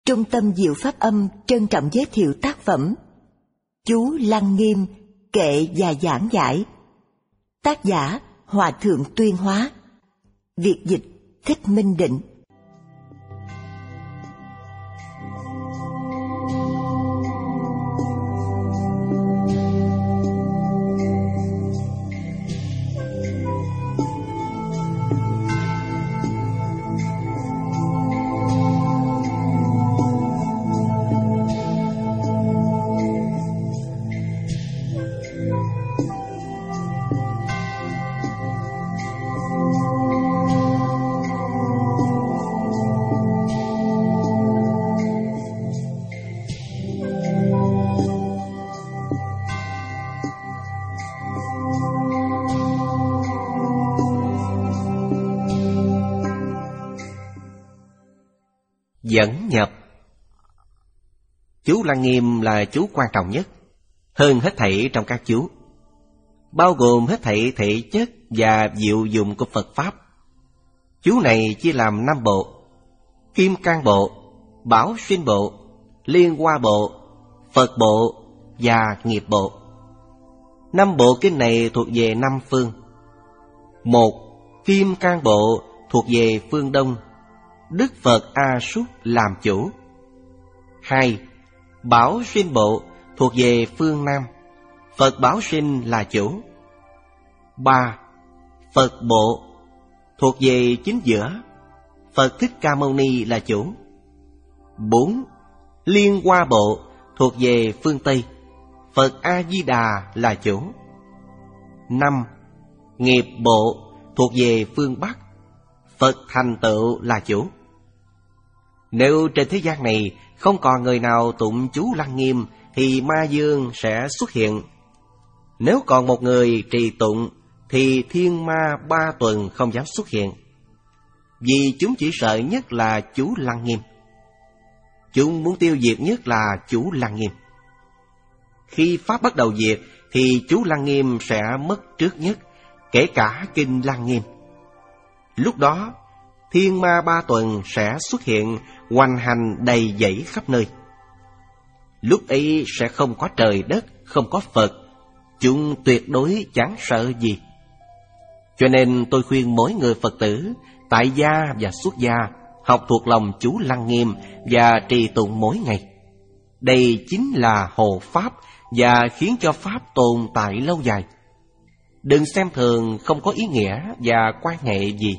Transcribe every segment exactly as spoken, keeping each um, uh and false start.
Trung tâm Diệu Pháp Âm trân trọng giới thiệu tác phẩm Chú Lăng Nghiêm kệ và giảng giải. Tác giả Hòa Thượng Tuyên Hóa. Việt dịch Thích Minh Định. Dẫn nhập. Chú Lăng Nghiêm là chú quan trọng nhất, hơn hết thảy trong các chú, bao gồm hết thảy thể chất và diệu dụng của Phật Pháp. Chú này chia làm năm bộ: Kim Cang Bộ, Bảo Sinh Bộ, Liên Hoa Bộ, Phật Bộ và Nghiệp Bộ. Năm bộ kinh này thuộc về năm phương. Một, Kim Cang Bộ thuộc về phương Đông, Đức Phật A Súc làm chủ. Hai, Bảo Sinh Bộ thuộc về phương Nam, Phật Bảo Sinh là chủ. Ba, Phật Bộ thuộc về chính giữa, Phật Thích Ca Mâu Ni là chủ. Bốn, Liên Hoa Bộ thuộc về phương Tây, Phật A Di Đà là chủ. Năm, Nghiệp Bộ thuộc về phương Bắc, Phật Thành Tựu là chủ. Nếu trên thế gian này không còn người nào tụng chú Lăng Nghiêm thì ma dương sẽ xuất hiện. Nếu còn một người trì tụng thì thiên ma ba tuần không dám xuất hiện, vì chúng chỉ sợ nhất là chú Lăng Nghiêm. Chúng muốn tiêu diệt nhất là chú Lăng Nghiêm. Khi Pháp bắt đầu diệt thì chú Lăng Nghiêm sẽ mất trước nhất, kể cả kinh Lăng Nghiêm. Lúc đó thiên ma ba tuần sẽ xuất hiện, hoành hành đầy dẫy khắp nơi. Lúc ấy sẽ không có trời đất, không có Phật, chúng tuyệt đối chẳng sợ gì. Cho nên tôi khuyên mỗi người Phật tử, tại gia và xuất gia, học thuộc lòng chú Lăng Nghiêm và trì tụng mỗi ngày. Đây chính là hộ Pháp và khiến cho Pháp tồn tại lâu dài. Đừng xem thường, không có ý nghĩa và quan hệ gì.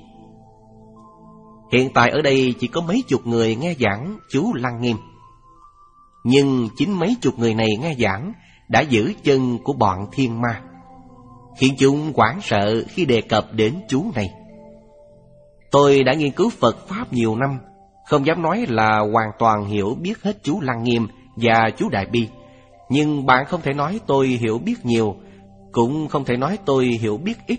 Hiện tại ở đây chỉ có mấy chục người nghe giảng chú Lăng Nghiêm, nhưng chính mấy chục người này nghe giảng đã giữ chân của bọn thiên ma, khiến chúng hoảng sợ khi đề cập đến chú này. Tôi đã nghiên cứu Phật Pháp nhiều năm, không dám nói là hoàn toàn hiểu biết hết chú Lăng Nghiêm và chú Đại Bi, nhưng bạn không thể nói tôi hiểu biết nhiều, cũng không thể nói tôi hiểu biết ít.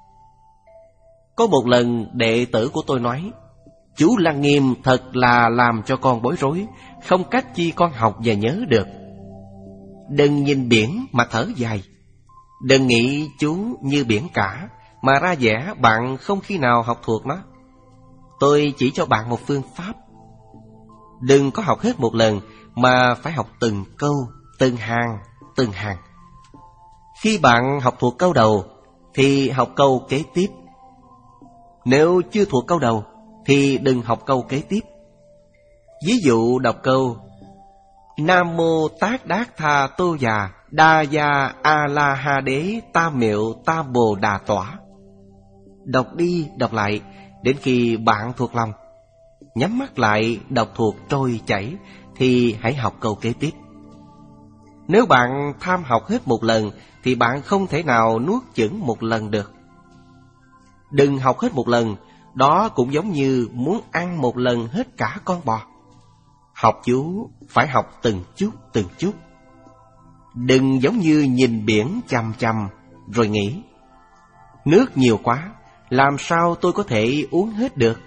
Có một lần đệ tử của tôi nói, chú Lăng Nghiêm thật là làm cho con bối rối, không cách chi con học và nhớ được. Đừng nhìn biển mà thở dài, đừng nghĩ chú như biển cả mà ra vẻ bạn không khi nào học thuộc nó. Tôi chỉ cho bạn một phương pháp. Đừng có học hết một lần mà phải học từng câu, từng hàng, từng hàng. Khi bạn học thuộc câu đầu thì học câu kế tiếp. Nếu chưa thuộc câu đầu thì đừng học câu kế tiếp. Ví dụ đọc câu Nam Mô Tát Đát Tha Tô Già Đa Gia A La Ha Đế Tam Miệu Tam Bồ Đà Tỏa. Đọc đi đọc lại đến khi bạn thuộc lòng. Nhắm mắt lại đọc thuộc trôi chảy thì hãy học câu kế tiếp. Nếu bạn tham học hết một lần thì bạn không thể nào nuốt chửng một lần được. Đừng học hết một lần, đó cũng giống như muốn ăn một lần hết cả con bò. Học chú phải học từng chút từng chút. Đừng giống như nhìn biển chằm chằm rồi nghĩ nước nhiều quá, làm sao tôi có thể uống hết được.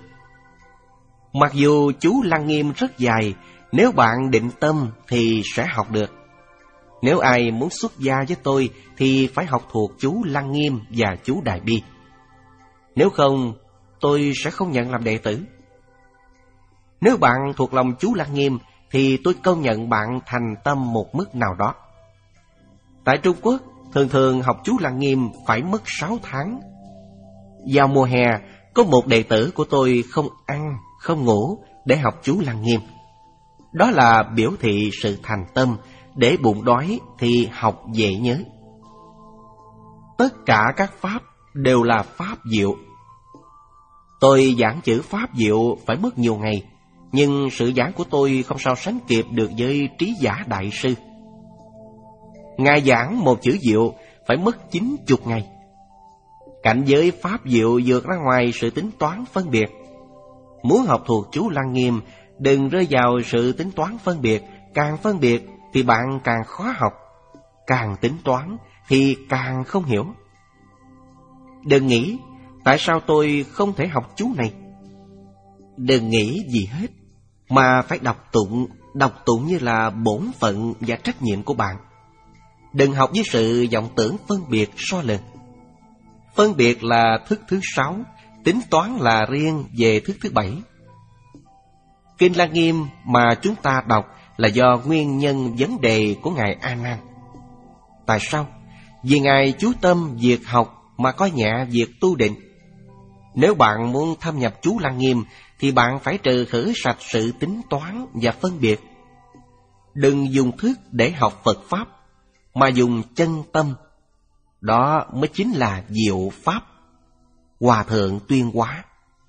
Mặc dù chú Lăng Nghiêm rất dài, nếu bạn định tâm thì sẽ học được. Nếu ai muốn xuất gia với tôi thì phải học thuộc chú Lăng Nghiêm và chú Đại Bi. Nếu không, tôi sẽ không nhận làm đệ tử. Nếu bạn thuộc lòng chú Lăng Nghiêm thì tôi công nhận bạn thành tâm một mức nào đó. Tại Trung Quốc, thường thường học chú Lăng Nghiêm phải mất sáu tháng. Vào mùa hè, có một đệ tử của tôi không ăn, không ngủ để học chú Lăng Nghiêm. Đó là biểu thị sự thành tâm, để bụng đói thì học dễ nhớ. Tất cả các pháp đều là pháp diệu. Tôi giảng chữ pháp diệu phải mất nhiều ngày, nhưng sự giảng của tôi không sao sánh kịp được với Trí Giả Đại Sư. Ngài giảng một chữ diệu phải mất chín chục ngày. Cảnh giới pháp diệu vượt ra ngoài sự tính toán phân biệt. Muốn học thuộc chú Lăng Nghiêm, đừng rơi vào sự tính toán phân biệt. Càng phân biệt thì bạn càng khó học, càng tính toán thì càng không hiểu. Đừng nghĩ tại sao tôi không thể học chú này. Đừng nghĩ gì hết, mà phải đọc tụng, đọc tụng như là bổn phận và trách nhiệm của bạn. Đừng học với sự vọng tưởng phân biệt so lường. Phân biệt là thức thứ sáu, tính toán là riêng về thức thứ bảy. Kinh Lăng Nghiêm mà chúng ta đọc là do nguyên nhân vấn đề của Ngài A Nan. Tại sao? Vì Ngài chú tâm việc học mà coi nhẹ việc tu định. Nếu bạn muốn thâm nhập chú Lăng Nghiêm thì bạn phải trừ khử sạch sự tính toán và phân biệt. Đừng dùng thức để học Phật Pháp, mà dùng chân tâm. Đó mới chính là diệu Pháp. Hòa Thượng Tuyên Hóa.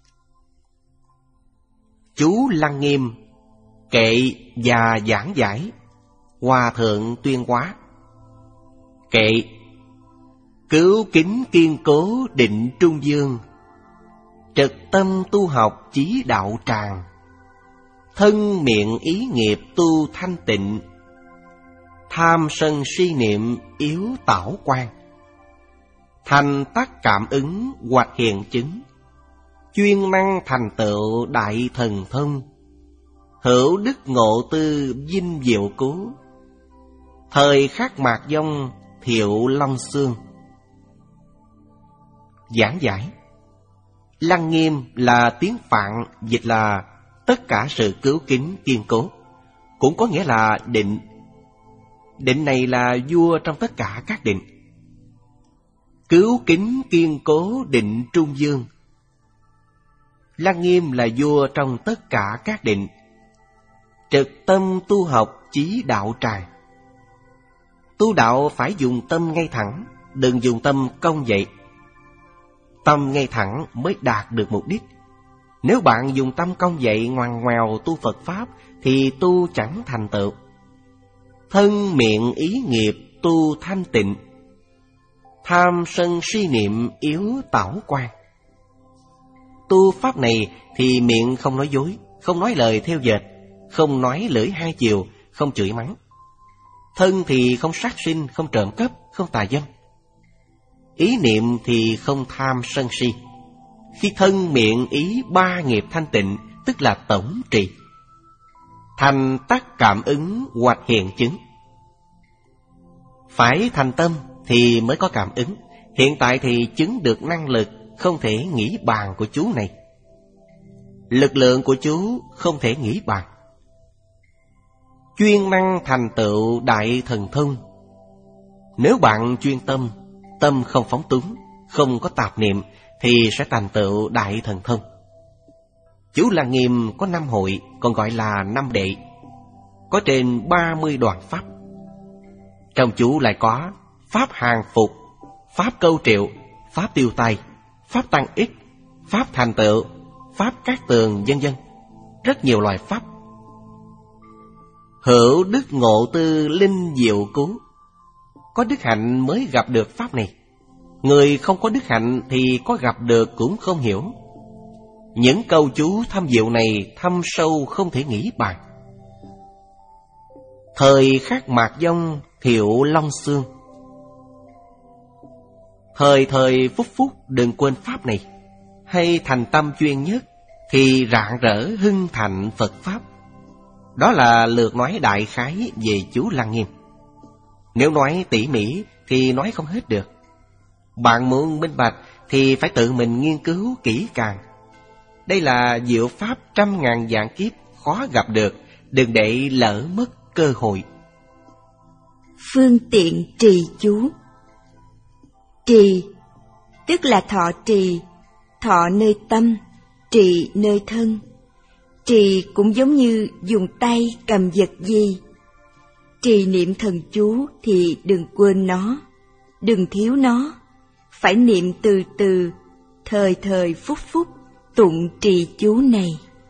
Chú Lăng Nghiêm, kệ và giảng giải. Hòa Thượng Tuyên Hóa. Kệ: cứu kính kiên cố định trung dương, trật tâm tu học chí đạo tràng, thân miệng ý nghiệp tu thanh tịnh, tham sân si niệm yếu tảo quan, thành tắc cảm ứng hoặc hiện chứng, chuyên năng thành tựu đại thần thông, hữu đức ngộ tư vinh diệu cứu, thời khắc mạc vong thiệu long xương. Giảng giải: Lăng Nghiêm là tiếng Phạn, dịch là tất cả sự cứu kính kiên cố, cũng có nghĩa là định. Định này là vua trong tất cả các định. Cứu kính kiên cố định trung dương. Lăng Nghiêm là vua trong tất cả các định. Trực tâm tu học chí đạo tràng. Tu đạo phải dùng tâm ngay thẳng, đừng dùng tâm cong dậy. Tâm ngay thẳng mới đạt được mục đích. Nếu bạn dùng tâm cong dậy ngoằn ngoèo tu Phật Pháp thì tu chẳng thành tựu. Thân miệng ý nghiệp tu thanh tịnh, tham sân si niệm yếu tảo quan. Tu Pháp này thì miệng không nói dối, không nói lời theo dệt, không nói lưỡi hai chiều, không chửi mắng. Thân thì không sát sinh, không trộm cắp, không tà dâm. Ý niệm thì không tham sân si. Khi thân miệng ý ba nghiệp thanh tịnh, tức là tổng trì. Thành tắc cảm ứng hoặc hiện chứng. Phải thành tâm thì mới có cảm ứng. Hiện tại thì chứng được năng lực không thể nghĩ bàn của chú này. Lực lượng của chú không thể nghĩ bàn. Chuyên năng thành tựu đại thần thông. Nếu bạn chuyên tâm, tâm không phóng túng, không có tạp niệm, thì sẽ thành tựu đại thần thông. Chú Lăng Nghiêm có năm hội, còn gọi là năm đệ, có trên ba mươi đoạn pháp. Trong chú lại có pháp hàng phục, pháp câu triệu, pháp tiêu tai, pháp tăng ích, pháp thành tựu, pháp cát tường, vân vân. Rất nhiều loại pháp. Hữu đức ngộ tư linh diệu cứu. Có đức hạnh mới gặp được pháp này. Người không có đức hạnh thì có gặp được cũng không hiểu. Những câu chú thâm diệu này thâm sâu không thể nghĩ bàn. Thời khắc mạc vong thiệu long xương. Thời thời phút phút đừng quên pháp này. Hay thành tâm chuyên nhất thì rạng rỡ hưng thạnh Phật Pháp. Đó là lược nói đại khái về chú Lăng Nghiêm. Nếu nói tỉ mỉ thì nói không hết được. Bạn muốn minh bạch thì phải tự mình nghiên cứu kỹ càng. Đây là diệu pháp trăm ngàn vạn kiếp khó gặp được, đừng để lỡ mất cơ hội. Phương tiện trì chú. Trì tức là thọ trì, thọ nơi tâm, trì nơi thân. Trì cũng giống như dùng tay cầm vật gì. Trì niệm thần chú thì đừng quên nó, đừng thiếu nó, phải niệm từ từ, thời thời phút phút tụng trì chú này.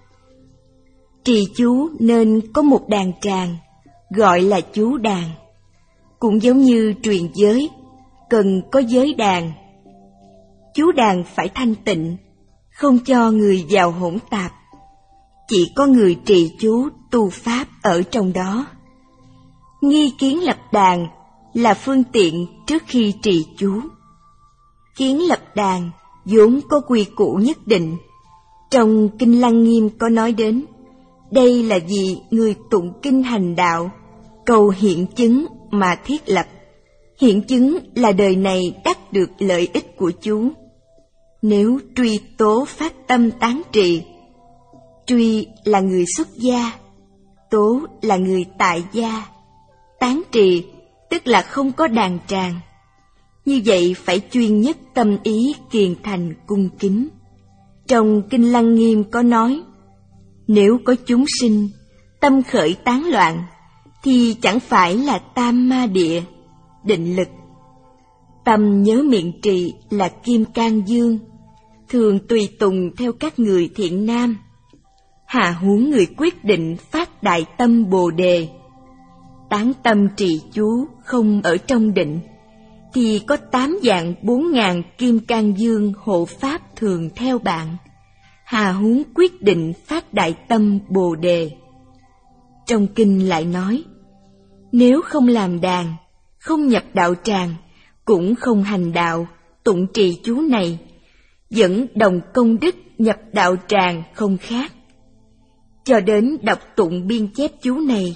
Trì chú nên có một đàn tràng, gọi là chú đàn. Cũng giống như truyền giới, cần có giới đàn. Chú đàn phải thanh tịnh, không cho người vào hỗn tạp. Chỉ có người trì chú tu pháp ở trong đó. Nghi kiến lập đàn là phương tiện trước khi trì chú. Kiến lập đàn vốn có quy củ nhất định. Trong Kinh Lăng Nghiêm có nói đến, đây là vì người tụng kinh hành đạo, cầu hiện chứng mà thiết lập. Hiện chứng là đời này đắc được lợi ích của chú. Nếu truy tố phát tâm tán trì, truy là người xuất gia, tố là người tại gia, tán trì tức là không có đàn tràng. Như vậy phải chuyên nhất tâm ý kiền thành cung kính. Trong Kinh Lăng Nghiêm có nói, nếu có chúng sinh tâm khởi tán loạn, thì chẳng phải là tam ma địa, định lực. Tâm nhớ miệng trì là kim cang dương, thường tùy tùng theo các người thiện nam. Hà huống người quyết định phát đại tâm Bồ đề. Tán tâm trì chú không ở trong định, thì có tám vạn bốn ngàn kim cang dương hộ pháp thường theo bạn. Hà huống quyết định phát đại tâm Bồ đề. Trong kinh lại nói, nếu không làm đàn, không nhập đạo tràng, cũng không hành đạo, tụng trì chú này, vẫn đồng công đức nhập đạo tràng không khác. Cho đến đọc tụng biên chép chú này,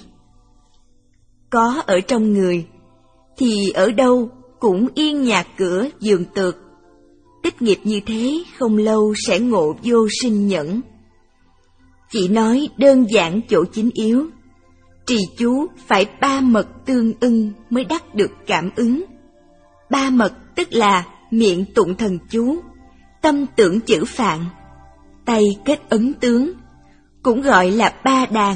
có ở trong người, thì ở đâu cũng yên nhà cửa giường tược. Tích nghiệp như thế không lâu sẽ ngộ vô sinh nhẫn. Chỉ nói đơn giản chỗ chính yếu, trì chú phải ba mật tương ưng mới đắc được cảm ứng. Ba mật tức là miệng tụng thần chú, tâm tưởng chữ phạn, tay kết ấn tướng, cũng gọi là ba đàn.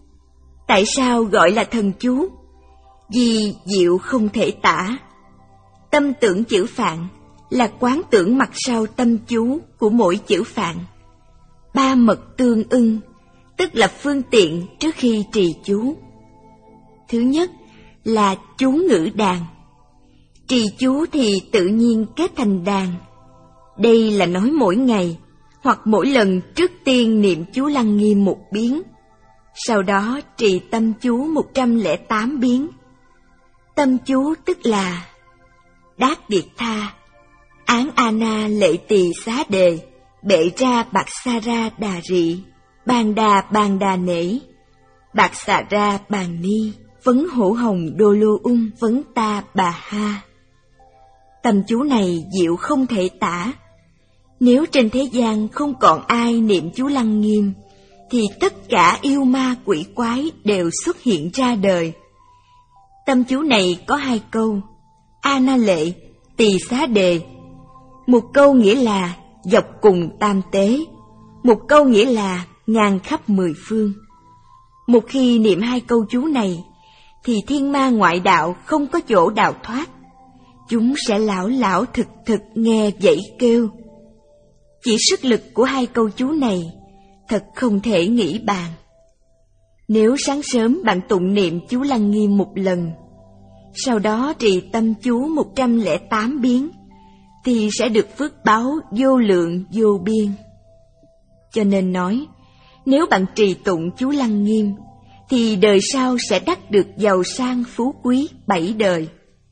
Tại sao gọi là thần chú? Vì diệu không thể tả. Tâm tưởng chữ phạn là quán tưởng mặt sau tâm chú của mỗi chữ phạn. Ba mật tương ưng tức là phương tiện trước khi trì chú. Thứ nhất là chú ngữ đàn. Trì chú thì tự nhiên kết thành đàn. Đây là nói mỗi ngày hoặc mỗi lần trước tiên niệm chú Lăng Nghiêm một biến, sau đó trì tâm chú một trăm lẻ tám biến. Tâm chú tức là Đát Điệt Tha, Án Ana Lệ Tỳ Xá Đề, Bệ Ra Bạc Sa Ra Đà Rị, Bàn Đà Bàn Đà Nể, Bạc Xà Ra Bàn Ni, Vấn Hổ Hồng Đô Lô Ung Vấn Ta Bà Ha. Tâm chú này diệu không thể tả. Nếu trên thế gian không còn ai niệm chú Lăng Nghiêm, thì tất cả yêu ma quỷ quái đều xuất hiện ra đời. Tâm chú này có hai câu, Ana Lệ, Tỳ Xá Đề. Một câu nghĩa là dọc cùng tam tế, một câu nghĩa là ngang khắp mười phương. Một khi niệm hai câu chú này, thì thiên ma ngoại đạo không có chỗ đào thoát. Chúng sẽ lão lão thực thực nghe dãy kêu. Chỉ sức lực của hai câu chú này thật không thể nghĩ bàn. Nếu sáng sớm bạn tụng niệm chú Lăng Nghiêm một lần, sau đó trì tâm chú một trăm lẻ tám biến, thì sẽ được phước báo vô lượng vô biên. Cho nên nói, nếu bạn trì tụng chú Lăng Nghiêm, thì đời sau sẽ đắc được giàu sang phú quý bảy đời.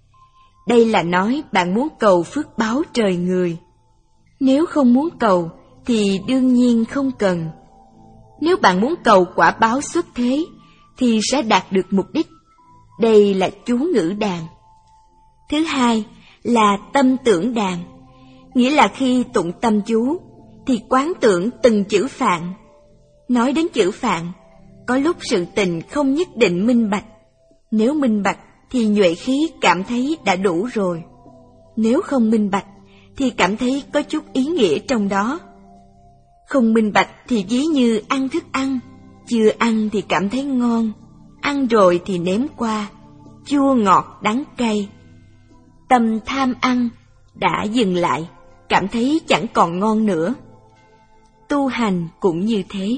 Đây là nói bạn muốn cầu phước báo trời người. Nếu không muốn cầu, thì đương nhiên không cần. Nếu bạn muốn cầu quả báo xuất thế, thì sẽ đạt được mục đích. Đây là chú ngữ đàn. Thứ hai là tâm tưởng đàn, nghĩa là khi tụng tâm chú, thì quán tưởng từng chữ phạn. Nói đến chữ phạn, có lúc sự tình không nhất định minh bạch. Nếu minh bạch thì nhuệ khí cảm thấy đã đủ rồi. Nếu không minh bạch thì cảm thấy có chút ý nghĩa trong đó. Không minh bạch thì ví như ăn thức ăn, chưa ăn thì cảm thấy ngon, ăn rồi thì nếm qua, chua ngọt đắng cay. Tâm tham ăn đã dừng lại, cảm thấy chẳng còn ngon nữa. Tu hành cũng như thế.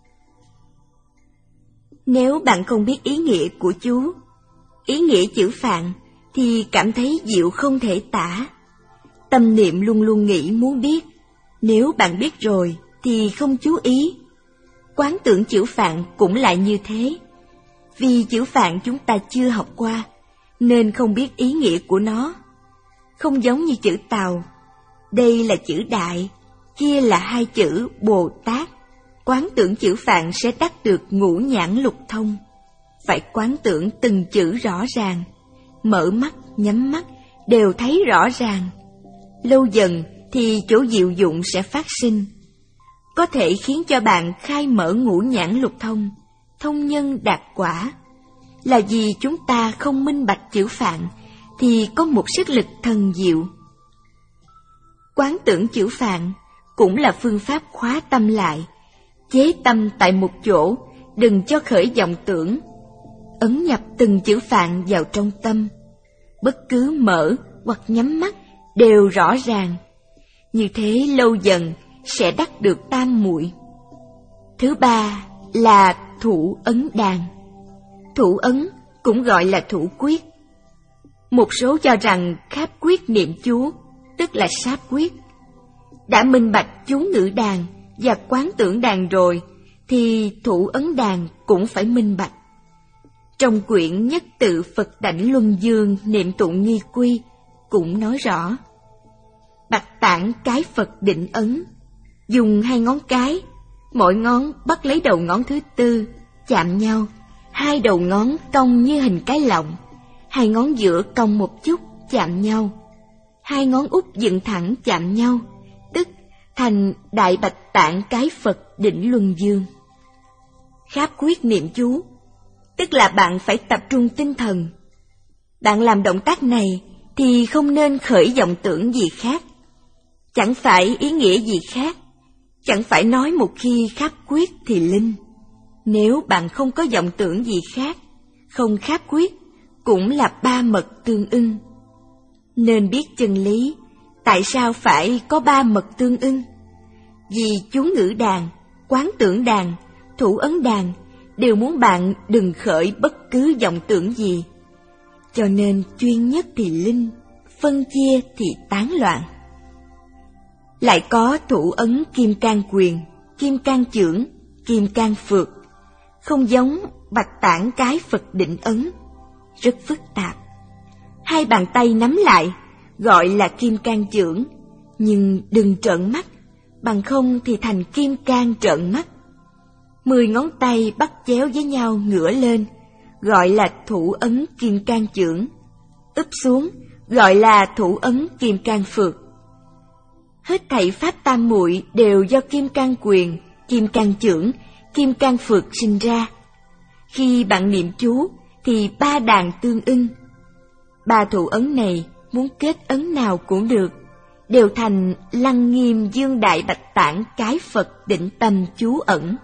Nếu bạn không biết ý nghĩa của chú, ý nghĩa chữ Phạn, thì cảm thấy diệu không thể tả. Tâm niệm luôn luôn nghĩ muốn biết. Nếu bạn biết rồi thì không chú ý. Quán tưởng chữ Phạn cũng lại như thế. Vì chữ Phạn chúng ta chưa học qua, nên không biết ý nghĩa của nó. Không giống như chữ Tào. Đây là chữ Đại, kia là hai chữ Bồ Tát. Quán tưởng chữ Phạn sẽ đắc được ngũ nhãn lục thông. Phải quán tưởng từng chữ rõ ràng. Mở mắt, nhắm mắt đều thấy rõ ràng. Lâu dần thì chỗ diệu dụng sẽ phát sinh, có thể khiến cho bạn khai mở ngũ nhãn lục thông, thông nhân đạt quả. Là vì chúng ta không minh bạch chữ Phạn thì có một sức lực thần diệu. Quán tưởng chữ Phạn cũng là phương pháp khóa tâm lại, chế tâm tại một chỗ, đừng cho khởi vọng tưởng. Ấn nhập từng chữ Phạn vào trong tâm, bất cứ mở hoặc nhắm mắt đều rõ ràng. Như thế lâu dần sẽ đắc được tam muội. Thứ ba là thủ ấn đàn. Thủ ấn cũng gọi là thủ quyết. Một số cho rằng kháp quyết niệm chú, tức là sáp quyết. Đã minh bạch chú ngữ đàn và quán tưởng đàn rồi, thì thủ ấn đàn cũng phải minh bạch. Trong quyển Nhất Tự Phật Đảnh Luân Dương Niệm Tụng Nghi Quy cũng nói rõ: Bạch tạng cái Phật định ấn, dùng hai ngón cái, mỗi ngón bắt lấy đầu ngón thứ tư, chạm nhau, hai đầu ngón cong như hình cái lọng, hai ngón giữa cong một chút, chạm nhau, hai ngón út dựng thẳng chạm nhau, tức thành Đại Bạch Tạng cái Phật Đỉnh Luân Dương. Kháp quyết niệm chú, tức là bạn phải tập trung tinh thần. Bạn làm động tác này thì không nên khởi vọng tưởng gì khác, chẳng phải ý nghĩa gì khác, chẳng phải nói một khi kháp quyết thì linh. Nếu bạn không có vọng tưởng gì khác, không kháp quyết, cũng là ba mật tương ưng. Nên biết chân lý, tại sao phải có ba mật tương ưng? Vì chú ngữ đàn, quán tưởng đàn, thủ ấn đàn đều muốn bạn đừng khởi bất cứ vọng tưởng gì. Cho nên chuyên nhất thì linh, phân chia thì tán loạn. Lại có thủ ấn kim cang quyền, kim cang chưởng, kim cang phược, không giống bạch tạng cái Phật định ấn, rất phức tạp. Hai bàn tay nắm lại gọi là kim cang chưởng, nhưng đừng trợn mắt, bằng không thì thành kim cang trợn mắt. Mười ngón tay bắt chéo với nhau ngửa lên gọi là thủ ấn kim cang chưởng, úp xuống gọi là thủ ấn kim cang phược. Hết thảy pháp tam muội đều do kim cang quyền, kim cang chưởng, kim cang phược sinh ra. Khi bạn niệm chú thì ba đàn tương ưng. Ba thủ ấn này muốn kết ấn nào cũng được, đều thành Lăng Nghiêm Dương Đại Bạch Tạng cái Phật định tâm chú ẩn.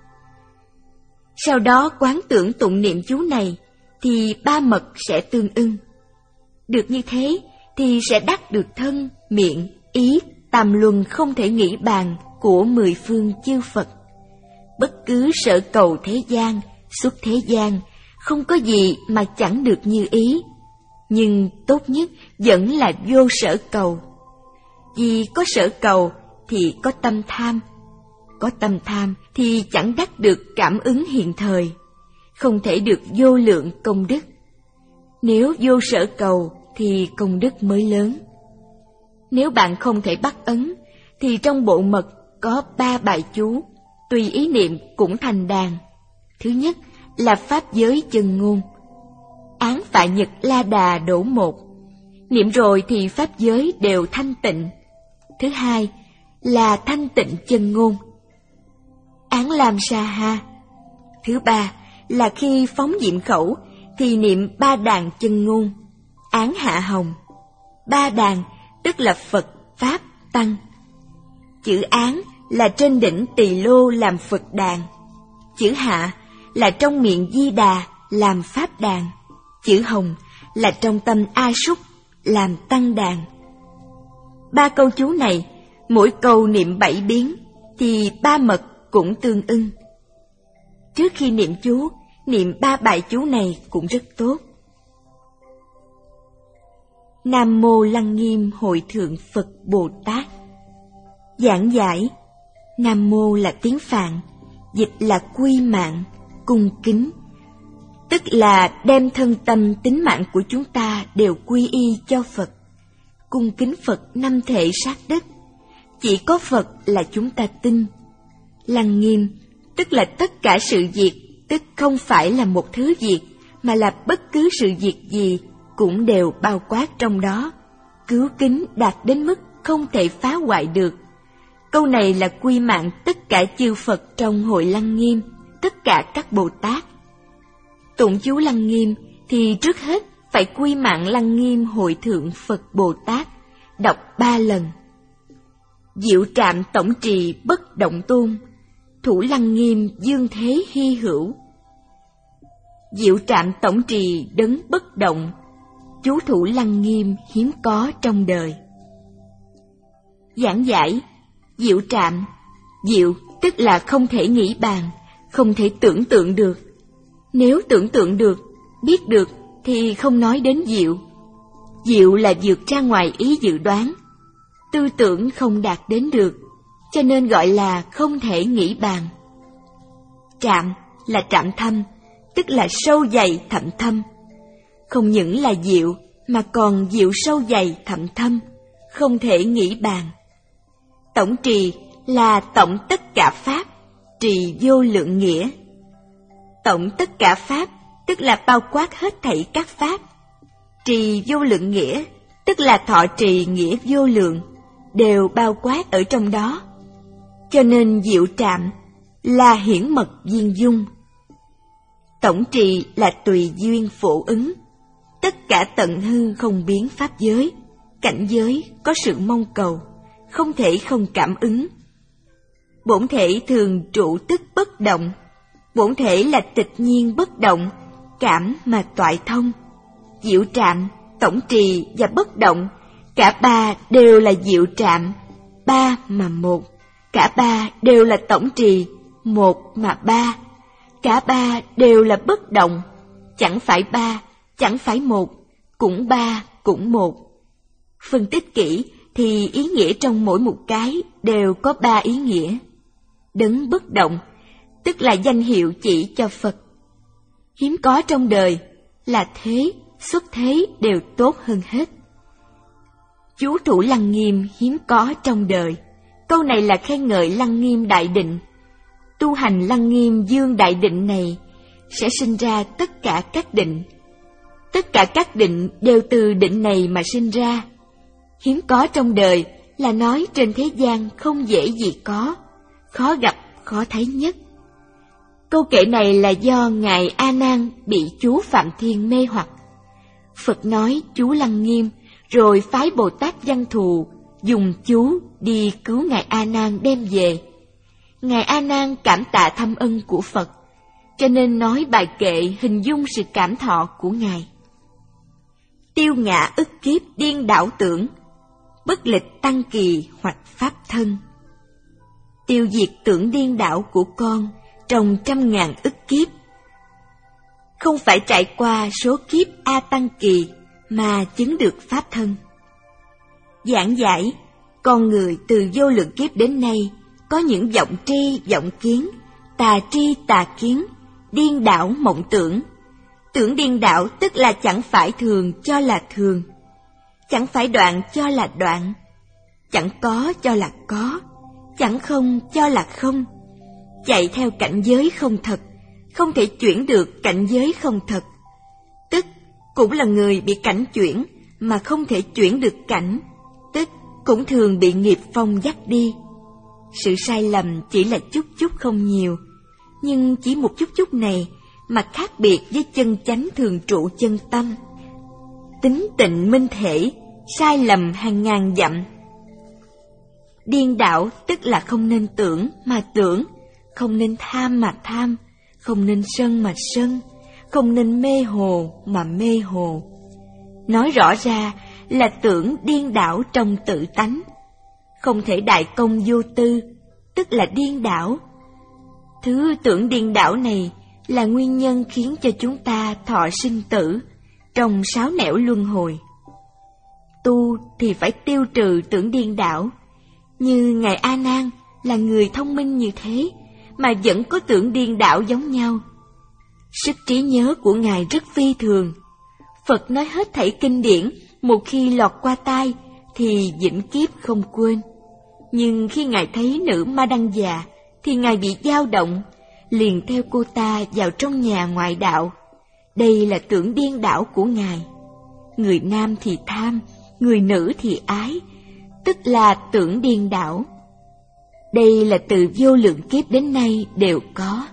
Sau đó quán tưởng tụng niệm chú này thì ba mật sẽ tương ưng. Được như thế thì sẽ đắc được thân, miệng, ý, tam luân không thể nghĩ bàn của mười phương chư Phật. Bất cứ sở cầu thế gian, xuất thế gian, không có gì mà chẳng được như ý. Nhưng tốt nhất vẫn là vô sở cầu. Vì có sở cầu thì có tâm tham. Có tâm tham thì chẳng đắc được cảm ứng hiện thời, không thể được vô lượng công đức. Nếu vô sở cầu thì công đức mới lớn. Nếu bạn không thể bắt ấn, thì trong bộ mật có ba bài chú, tùy ý niệm cũng thành đàn. Thứ nhất là pháp giới chân ngôn, án phạ nhật la đà đổ một, niệm rồi thì pháp giới đều thanh tịnh. Thứ hai là thanh tịnh chân ngôn, án lam sa ha, Thứ ba là khi phóng diệm khẩu thì niệm ba đàn chân ngôn, án hạ hồng. Ba đàn tức là Phật, Pháp, Tăng. Chữ án là trên đỉnh Tỳ Lô làm Phật đàn. Chữ hạ là trong miệng Di Đà làm Pháp đàn. Chữ hồng là trong tâm A Súc làm Tăng đàn. Ba câu chú này, mỗi câu niệm bảy biến, thì ba mật cũng tương ưng. Trước khi niệm chú, niệm ba bài chú này cũng rất tốt. Nam Mô Lăng Nghiêm Hội Thượng Phật Bồ Tát. Giảng giải. Nam Mô là tiếng Phạn, dịch là quy mạng, cung kính, tức là đem thân tâm tính mạng của chúng ta đều quy y cho Phật. Cung kính Phật năm thể sát đất, chỉ có Phật là chúng ta tin. Lăng nghiêm tức là tất cả sự việc, tức không phải là một thứ việc, mà là bất cứ sự việc gì cũng đều bao quát trong đó. Cứu kính đạt đến mức không thể phá hoại được. Câu này là quy mạng tất cả chư Phật trong hội Lăng Nghiêm, tất cả các Bồ Tát. Tụng chú Lăng Nghiêm thì trước hết phải quy mạng Lăng Nghiêm Hội Thượng Phật Bồ Tát, đọc ba lần. Diệu trạm tổng trì bất động tôn, thủ Lăng Nghiêm dương thế hy hữu. Diệu trạm tổng trì đấng bất động, chú thủ Lăng Nghiêm hiếm có trong đời. Giảng giải. Diệu trạm, diệu tức là không thể nghĩ bàn, không thể tưởng tượng được. Nếu tưởng tượng được, biết được thì không nói đến diệu. Diệu là vượt ra ngoài ý dự đoán, tư tưởng không đạt đến được, cho nên gọi là không thể nghĩ bàn. Trạm là trạm thâm, tức là sâu dày thẳm thâm. Không những là diệu, mà còn diệu sâu dày thẳm thâm, không thể nghĩ bàn. Tổng trì là tổng tất cả Pháp, trì vô lượng nghĩa. Tổng tất cả Pháp, tức là bao quát hết thảy các Pháp. Trì vô lượng nghĩa, tức là thọ trì nghĩa vô lượng, đều bao quát ở trong đó. Cho nên diệu trạm là hiển mật viên dung. Tổng trì là tùy duyên phổ ứng, tất cả tận hư không biến pháp giới, cảnh giới có sự mong cầu, không thể không cảm ứng. Bổn thể thường trụ tức bất động, bổn thể là tịch nhiên bất động, cảm mà toại thông. Diệu trạm, tổng trì và bất động, cả ba đều là diệu trạm, ba mà một. Cả ba đều là tổng trì, một mà ba. Cả ba đều là bất động, chẳng phải ba, chẳng phải một, cũng ba, cũng một. Phân tích kỹ thì ý nghĩa trong mỗi một cái đều có ba ý nghĩa. Đấng bất động, tức là danh hiệu chỉ cho Phật. Hiếm có trong đời, là thế, xuất thế đều tốt hơn hết. Chú thủ Lăng Nghiêm hiếm có trong đời. Câu này là khen ngợi Lăng Nghiêm đại định. Tu hành Lăng Nghiêm dương đại định này sẽ sinh ra tất cả các định. Tất cả các định đều từ định này mà sinh ra. Hiếm có trong đời là nói trên thế gian không dễ gì có, khó gặp, khó thấy nhất. Câu kệ này là do Ngài A Nan bị chú Phạm Thiên mê hoặc. Phật nói chú Lăng Nghiêm, rồi phái Bồ Tát Văn Thù dùng chú đi cứu Ngài A Nan đem về. Ngài A Nan cảm tạ thâm ân của Phật, cho nên nói bài kệ hình dung sự cảm thọ của Ngài. Tiêu ngã ức kiếp điên đảo tưởng, bất lịch tăng kỳ hoặc pháp thân. Tiêu diệt tưởng điên đảo của con trong trăm ngàn ức kiếp. Không phải trải qua số kiếp A tăng kỳ mà chứng được pháp thân. Giảng giải, con người từ vô lượng kiếp đến nay có những vọng tri, vọng kiến, tà tri, tà kiến, điên đảo mộng tưởng. Tưởng điên đảo tức là chẳng phải thường cho là thường, chẳng phải đoạn cho là đoạn, chẳng có cho là có, chẳng không cho là không. Chạy theo cảnh giới không thật, không thể chuyển được cảnh giới không thật. Tức cũng là người bị cảnh chuyển mà không thể chuyển được cảnh, tức cũng thường bị nghiệp phong dắt đi. Sự sai lầm chỉ là chút chút không nhiều, nhưng chỉ một chút chút này mà khác biệt với chân chánh thường trụ chân tâm. Tính tịnh minh thể, sai lầm hàng ngàn dặm. Điên đảo tức là không nên tưởng mà tưởng, không nên tham mà tham, không nên sân mà sân, không nên mê hồ mà mê hồ. Nói rõ ra là tưởng điên đảo trong tự tánh. Không thể đại công vô tư, tức là điên đảo. Thứ tưởng điên đảo này là nguyên nhân khiến cho chúng ta thọ sinh tử trong sáu nẻo luân hồi. Tu thì phải tiêu trừ tưởng điên đảo. Như Ngài A Nan là người thông minh như thế mà vẫn có tưởng điên đảo giống nhau. Sức trí nhớ của Ngài rất phi thường. Phật nói hết thảy kinh điển, một khi lọt qua tai thì vĩnh kiếp không quên. Nhưng khi Ngài thấy nữ Ma Đăng già thì Ngài bị dao động, liền theo cô ta vào trong nhà ngoại đạo. Đây là tưởng điên đảo của Ngài. Người nam thì tham, người nữ thì ái, tức là tưởng điên đảo. Đây là từ vô lượng kiếp đến nay đều có.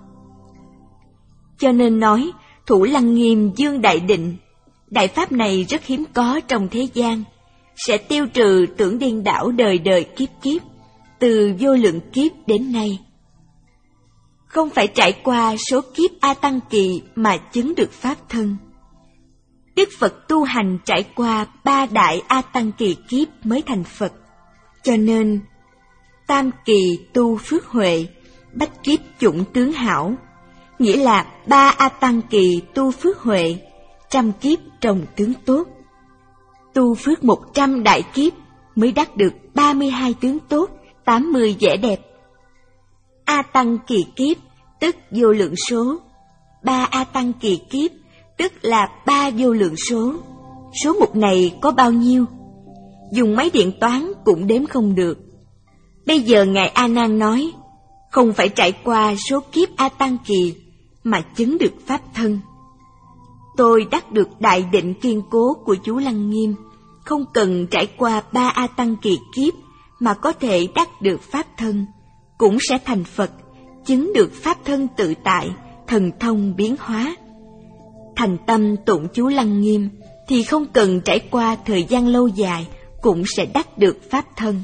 Cho nên nói, Thủ Lăng Nghiêm Dương Đại Định, đại pháp này rất hiếm có trong thế gian, sẽ tiêu trừ tưởng điên đảo đời đời kiếp kiếp, từ vô lượng kiếp đến nay. Không phải trải qua số kiếp A Tăng Kỳ mà chứng được pháp thân. Đức Phật tu hành trải qua ba đại A Tăng Kỳ kiếp mới thành Phật. Cho nên, tam kỳ tu phước huệ, bách kiếp chủng tướng hảo, nghĩa là ba A Tăng Kỳ tu phước huệ, trăm kiếp trồng tướng tốt. Tu phước một trăm đại kiếp mới đắc được ba mươi hai tướng tốt, tám mươi vẻ đẹp. A Tăng Kỳ kiếp tức vô lượng số, ba A Tăng Kỳ kiếp tức là ba vô lượng số. Số mục này có bao nhiêu? Dùng máy điện toán cũng đếm không được. Bây giờ Ngài A Nan nói, không phải trải qua số kiếp A Tăng Kỳ mà chứng được pháp thân. Tôi đắc được đại định kiên cố của chú Lăng Nghiêm, không cần trải qua ba A Tăng Kỳ kiếp mà có thể đắc được pháp thân, cũng sẽ thành Phật, chứng được pháp thân tự tại, thần thông biến hóa. Thành tâm tụng chú Lăng Nghiêm thì không cần trải qua thời gian lâu dài cũng sẽ đắc được pháp thân.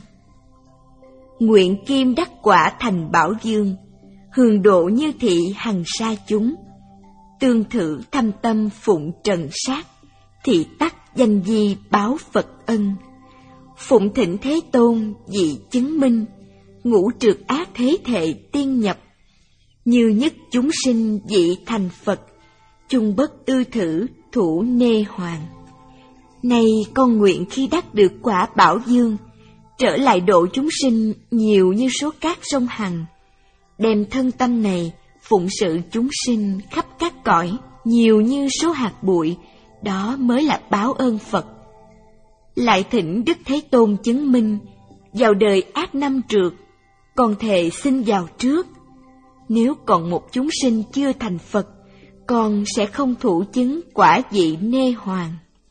Nguyện kim đắc quả thành Bảo Dương, hường độ như thị hằng sa chúng. Tương thử thâm tâm phụng trần sát, thị tắc danh di báo Phật ân. Phụng thịnh Thế Tôn dị chứng minh, ngũ trượt ác thế thệ tiên nhập. Như nhất chúng sinh dị thành Phật, chung bất ư thử thủ nê hoàng. Này con nguyện khi đắc được quả Bảo Dương, trở lại độ chúng sinh nhiều như số cát sông Hằng, đem thân tâm này phụng sự chúng sinh khắp các cõi nhiều như số hạt bụi, đó mới là báo ơn Phật. Lại thỉnh Đức Thế Tôn chứng minh, vào đời ác năm trượt, còn thề xin vào trước. Nếu còn một chúng sinh chưa thành Phật, con sẽ không thủ chứng quả vị nê hoàng.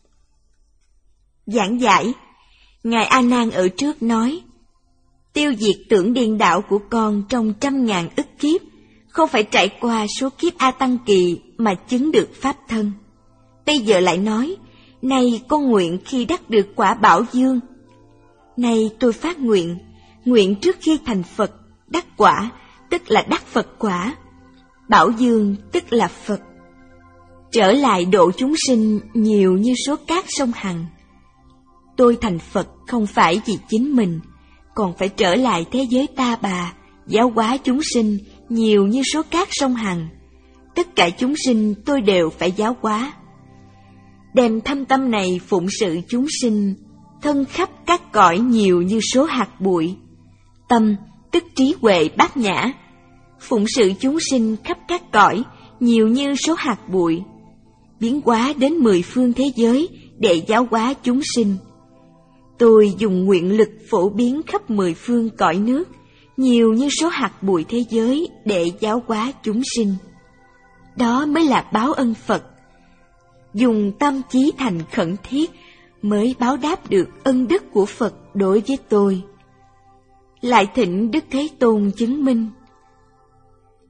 Giảng giải, Ngài A Nan ở trước nói, tiêu diệt tưởng điên đảo của con trong trăm ngàn ức kiếp, không phải trải qua số kiếp A Tăng Kỳ mà chứng được pháp thân. Bây giờ lại nói, này con nguyện khi đắc được quả Bảo Dương. Này tôi phát nguyện, nguyện trước khi thành Phật, đắc quả, tức là đắc Phật quả. Bảo Dương tức là Phật. Trở lại độ chúng sinh nhiều như số cát sông Hằng. Tôi thành Phật không phải vì chính mình, còn phải trở lại thế giới ta bà, giáo hóa chúng sinh nhiều như số cát sông Hằng. Tất cả chúng sinh tôi đều phải giáo hóa. Đem thâm tâm này phụng sự chúng sinh, thân khắp các cõi nhiều như số hạt bụi. Tâm tức trí huệ bát nhã, phụng sự chúng sinh khắp các cõi nhiều như số hạt bụi. Biến hóa đến mười phương thế giới để giáo hóa chúng sinh. Tôi dùng nguyện lực phổ biến khắp mười phương cõi nước, nhiều như số hạt bụi thế giới để giáo hóa chúng sinh. Đó mới là báo ân Phật. Dùng tâm chí thành khẩn thiết mới báo đáp được ân đức của Phật đối với tôi. Lại thỉnh Đức Thế Tôn chứng minh.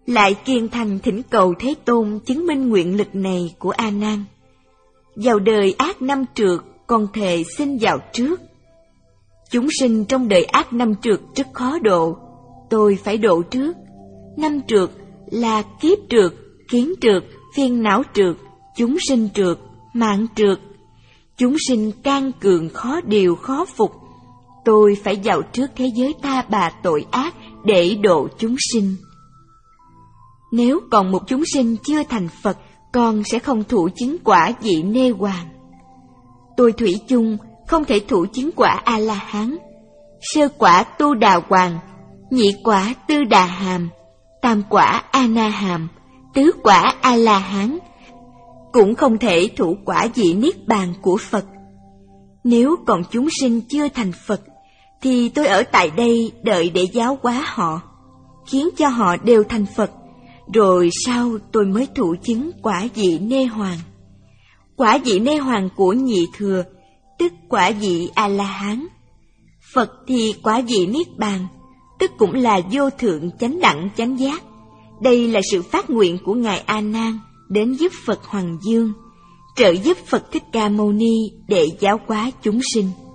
lại kiên thành thỉnh cầu Thế Tôn chứng minh nguyện lực này của A Nan. Vào đời ác năm trượt, con thề xin vào trước. Chúng sinh trong đời ác năm trượt rất khó độ, tôi phải độ trước. Năm trượt là kiếp trượt, kiến trượt, phiền não trượt, chúng sinh trượt, mạng trượt. Chúng sinh can cường khó điều khó phục, tôi phải vào trước thế giới ta bà tội ác để độ chúng sinh. Nếu còn một chúng sinh chưa thành Phật, con sẽ không thụ chứng quả vị Nê Hoàng. Tôi thủy chung không thể thụ chứng quả A-la-hán. Sơ quả Tu Đà Hoàng, nhị quả Tư Đà Hàm, tam quả A-na-hàm, tứ quả A-la-hán, cũng không thể thụ quả vị Niết Bàn của Phật. Nếu còn chúng sinh chưa thành Phật, thì tôi ở tại đây đợi để giáo hóa họ, khiến cho họ đều thành Phật, rồi sau tôi mới thụ chứng quả vị Nê Hoàng. Quả vị Nê Hoàng của nhị thừa, tức quả vị A-la-hán. Phật thì quả vị Niết Bàn, tức cũng là vô thượng chánh đẳng chánh giác. Đây là sự phát nguyện của Ngài A Nan đến giúp Phật Hoàng Dương, trợ giúp Phật Thích Ca Mâu Ni để giáo hóa chúng sinh.